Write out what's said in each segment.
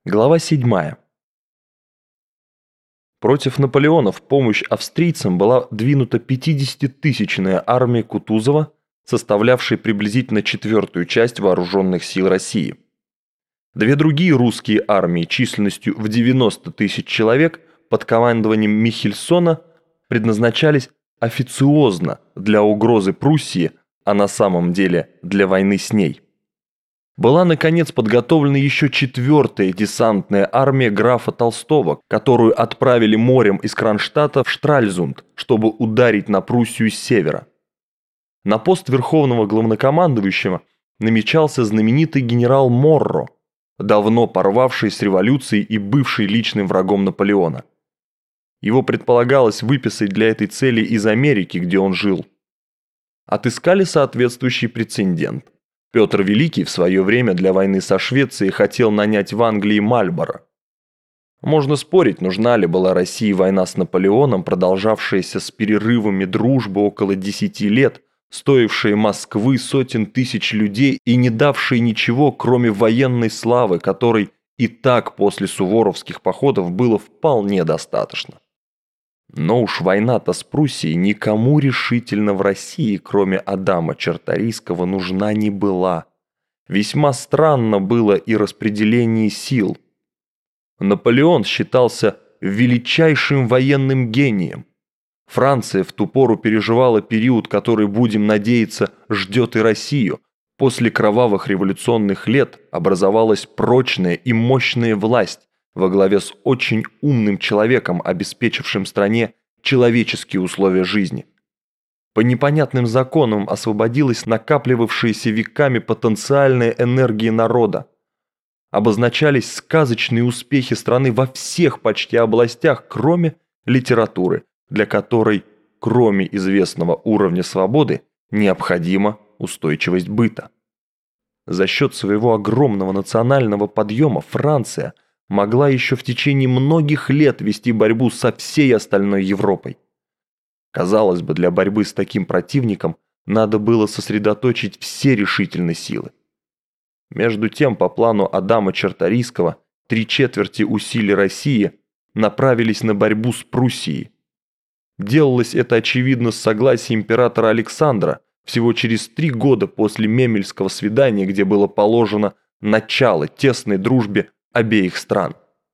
Глава 7. Против Наполеона в помощь австрийцам была двинута 50-тысячная армия Кутузова, составлявшая приблизительно четвертую часть вооруженных сил России. Две другие русские армии численностью в 90 тысяч человек под командованием Михельсона предназначались официозно для угрозы Пруссии, а на самом деле для войны с ней. Была, наконец, подготовлена еще четвертая десантная армия графа Толстого, которую отправили морем из Кронштадта в Штральзунд, чтобы ударить на Пруссию с севера. На пост верховного главнокомандующего намечался знаменитый генерал Морро, давно порвавший с революцией и бывший личным врагом Наполеона. Его предполагалось выписать для этой цели из Америки, где он жил. Отыскали соответствующий прецедент. Петр Великий в свое время для войны со Швецией хотел нанять в Англии Мальборо. Можно спорить, нужна ли была России война с Наполеоном, продолжавшаяся с перерывами дружбы около 10 лет, стоившая Москвы сотен тысяч людей и не давшая ничего, кроме военной славы, которой и так после суворовских походов было вполне достаточно. Но уж война-то с Пруссией никому решительно в России, кроме Адама Чарторийского, нужна не была. Весьма странно было и распределение сил. Наполеон считался величайшим военным гением. Франция в ту пору переживала период, который, будем надеяться, ждет и Россию. После кровавых революционных лет образовалась прочная и мощная власть во главе с очень умным человеком, обеспечившим стране человеческие условия жизни. По непонятным законам освободилась накапливавшаяся веками потенциальная энергия народа. Обозначались сказочные успехи страны во всех почти областях, кроме литературы, для которой, кроме известного уровня свободы, необходима устойчивость быта. За счет своего огромного национального подъема Франция могла еще в течение многих лет вести борьбу со всей остальной Европой. Казалось бы, для борьбы с таким противником надо было сосредоточить все решительные силы. Между тем, по плану Адама Чарторийского, 3/4 усилий России направились на борьбу с Пруссией. Делалось это, очевидно, с согласия императора Александра, всего через 3 года после Мемельского свидания, где было положено начало тесной дружбе обеих стран.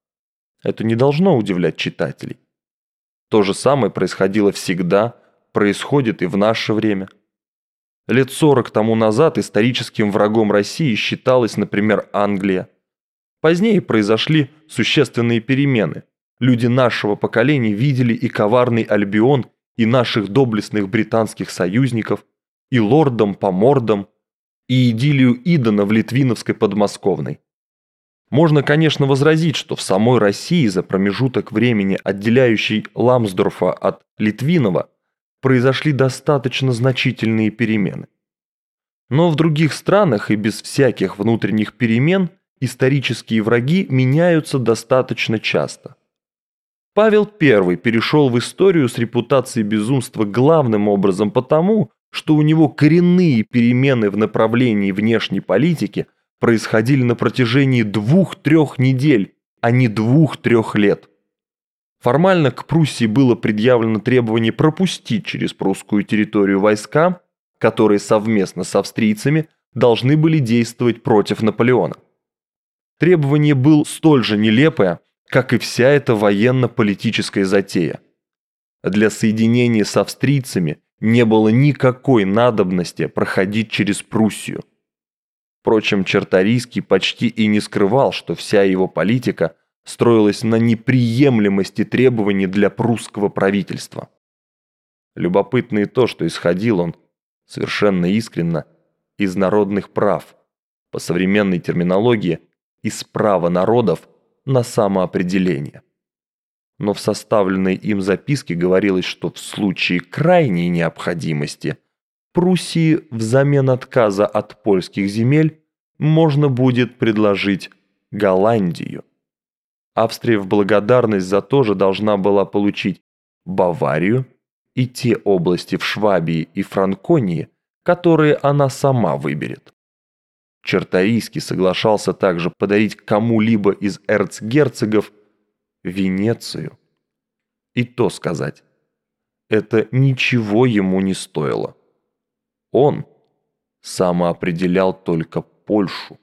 Это не должно удивлять читателей. То же самое происходило всегда, происходит и в наше время. Лет 40 тому назад историческим врагом России считалась, например, Англия. Позднее произошли существенные перемены. Люди нашего поколения видели и коварный Альбион, и наших доблестных британских союзников, и лордом по мордам, и идиллию Идона в Литвиновской подмосковной. Можно, конечно, возразить, что в самой России за промежуток времени, отделяющий Ламсдорфа от Литвинова, произошли достаточно значительные перемены. Но в других странах и без всяких внутренних перемен исторические враги меняются достаточно часто. Павел I перешел в историю с репутацией безумства главным образом потому, что у него коренные перемены в направлении внешней политики происходили на протяжении 2-3 недель, а не 2-3 лет. Формально к Пруссии было предъявлено требование пропустить через прусскую территорию войска, которые совместно с австрийцами должны были действовать против Наполеона. Требование было столь же нелепое, как и вся эта военно-политическая затея. Для соединения с австрийцами не было никакой надобности проходить через Пруссию. Впрочем, Чарторийский почти и не скрывал, что вся его политика строилась на неприемлемости требований для прусского правительства. Любопытно и то, что исходил он, совершенно искренно, из народных прав, по современной терминологии, из права народов на самоопределение. Но в составленной им записке говорилось, что в случае крайней необходимости Пруссии взамен отказа от польских земель можно будет предложить Голландию. Австрия в благодарность за то же должна была получить Баварию и те области в Швабии и Франконии, которые она сама выберет. Чарторийский соглашался также подарить кому-либо из эрцгерцогов Венецию. И то сказать, это ничего ему не стоило. Он самоопределял только Польшу.